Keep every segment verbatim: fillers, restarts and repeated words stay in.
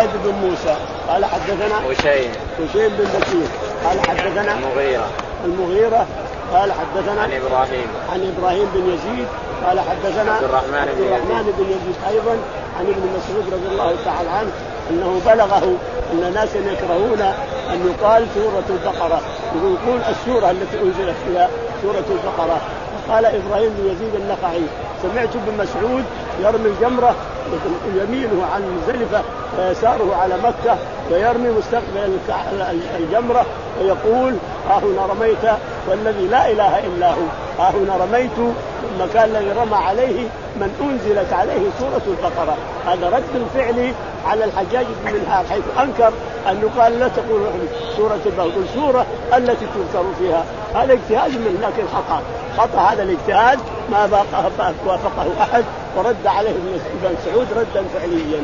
حماد بن موسى قال حدثنا هشيم هشيم بن بشير قال حدثنا المغيرة المغيرة قال حدثنا عن إبراهيم عن إبراهيم بن يزيد قال حدثنا عبد الرحمن, عبد الرحمن بن يزيد أيضا عن ابن مسعود رضي الله تعالى عنه أنه بلغه أن ناسا يكرهون أن يقال سورة البقرة، يقول السورة التي أنزلت فيها سورة البقرة. قال إبراهيم بن يزيد النخعي سمعت ابن مسعود يرمي الجمرة يمينه عن مزدلفة ويساره على مكة ويرمي مستقبل الجمرة ويقول ها هنا رميت والذي لا إله إلا هو، ها هنا رميت المكان الذي رمى عليه من أنزلت عليه سورة البقرة. هذا رد الفعل على الحجاج بن منهار حيث أنكر أن يقال لا تقول سورة البقرة، سورة التي تذكر فيها. هذا اجتهاد منه لكن خطأ خطأ هذا الاجتهاد ما وافقه أحد ورد عليه ابن مسعود ردا فعليا.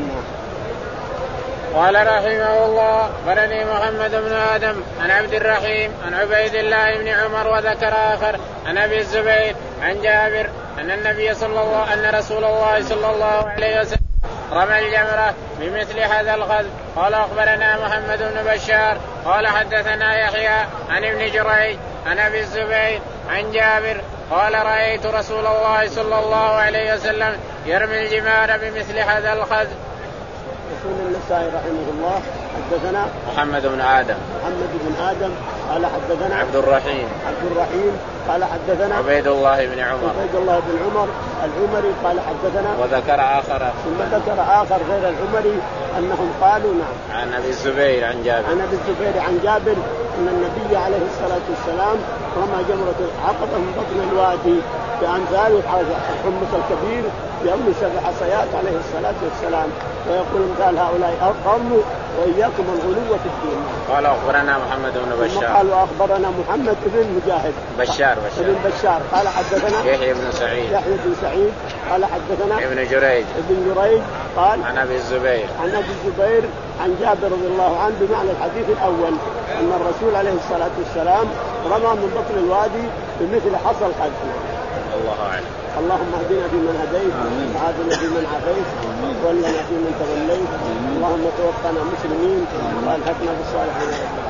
قال رحمه الله أخبرني محمد بن آدم عن عبد الرحيم عن عبيد الله بن عمر وذكر آخر عن أبي الزبير عن جابر أن النبي صلى الله أن رسول الله صلى الله عليه وسلم رمى الجمرة بمثل هذا الغد. قال أخبرنا محمد بن بشار قال حدثنا يحيى عن ابن جريج عن أبي الزبير عن جابر قال رأيت رسول الله صلى الله عليه وسلم يرمي الجمار بمثل هذا الغد. يقول النسائي رحمه الله حدثنا محمد بن آدم محمد بن آدم قال حدثنا عبد الرحيم عبد الرحيم قال حدثنا عبيد الله بن عمر عبيد الله بن عمر العمري قال حدثنا وذكر آخر ثم ذكر آخر غير العمري أنهم قالوا نعم عن أبي الزبير عن جابر عن أبي الزبير عن جابر أن النبي عليه الصلاة والسلام رمى جمرة العقبة من بطن الوادي بأمثال الحمص الكبير يرمي سبع حصيات عليه الصلاة والسلام ويقول مثال هؤلاء قوموا وإياكم الغلو في الدين. قال أخبرنا محمد بن بشار قال أخبرنا محمد بن مجاهد بشار بشار بن بشار قال حدثنا يحيى بن سعيد يحيى بن سعيد قال حدثنا ابن جريج ابن جريج قال عن أبي الزبير عن أبي الزبير عن جابر رضي الله عنه بمعنى الحديث الأول أن الرسول عليه الصلاة والسلام رمى من بطن الوادي بمثل حصى الخلف. الله أعلم. اللهم اهدنا فيمن هديت وعافنا فيمن عافيت وتولنا فيمن توليت اللهم توفنا مسلمين والحقنا بالصالحين.